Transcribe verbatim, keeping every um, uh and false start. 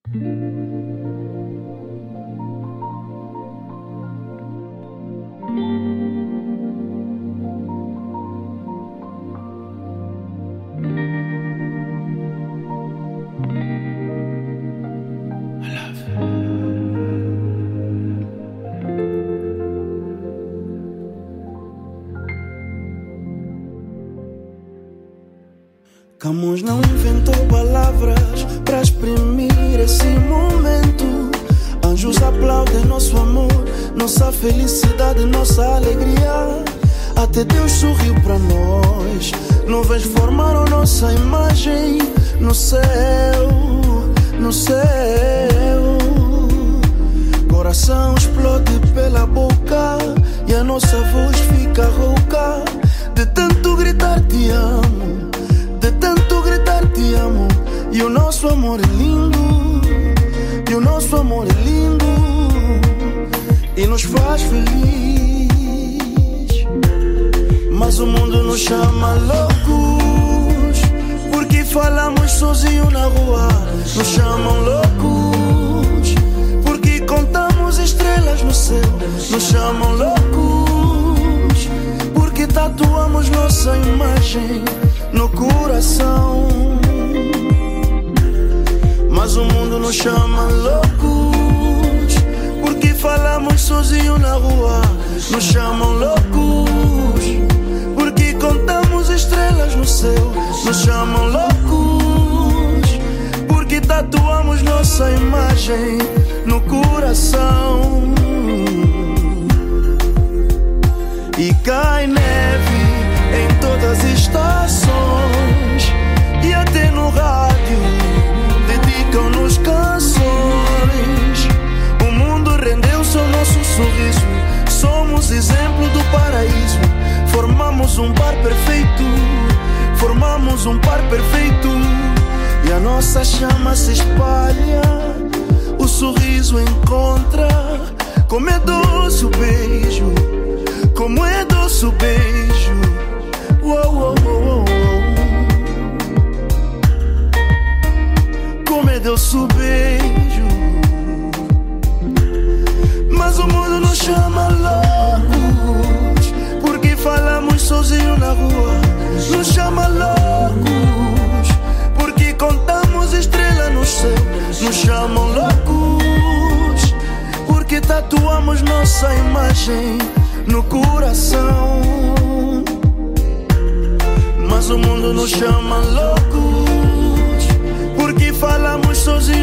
Camões não inventou palavras para exprimir esse momento. Anjos aplaudem nosso amor, nossa felicidade, nossa alegria. Até Deus sorriu para nós. Nuvens formaram nossa imagem no céu, no céu. Coração explode pela boca e a nossa voz fica rouca de tanto gritar te amo, de tanto gritar te amo. E o nosso amor é lindo, e o nosso amor é lindo e nos faz feliz. Mas o mundo nos chama loucos porque falamos sozinho na rua. Nos chamam loucos porque contamos estrelas no céu. Nos chamam loucos porque tatuamos nossa imagem no coração. Mas o mundo nos chama loucos porque falamos sozinho na rua. Nos chamam loucos porque contamos estrelas no céu. Nos chamam loucos porque tatuamos nossa imagem no coração. E cai neve em todas as estações e até no rádio dedicam-nos canções. O mundo rendeu-se ao nosso sorriso. Somos exemplo do paraíso. Formamos um par perfeito. Formamos um par perfeito. E a nossa chama se espalha. O sorriso encontra. Como é doce o beijo, como é doce o beijo. Uou, uou, uou, uou. Como é doce o beijo. Mas o mundo nos chama loucos porque falamos sozinho na rua. Nos chama loucos porque contamos estrelas no céu. Nos chamam loucos porque tatuamos nossa imagem no coração. Mas o mundo nos chama loucos porque falamos sozinhos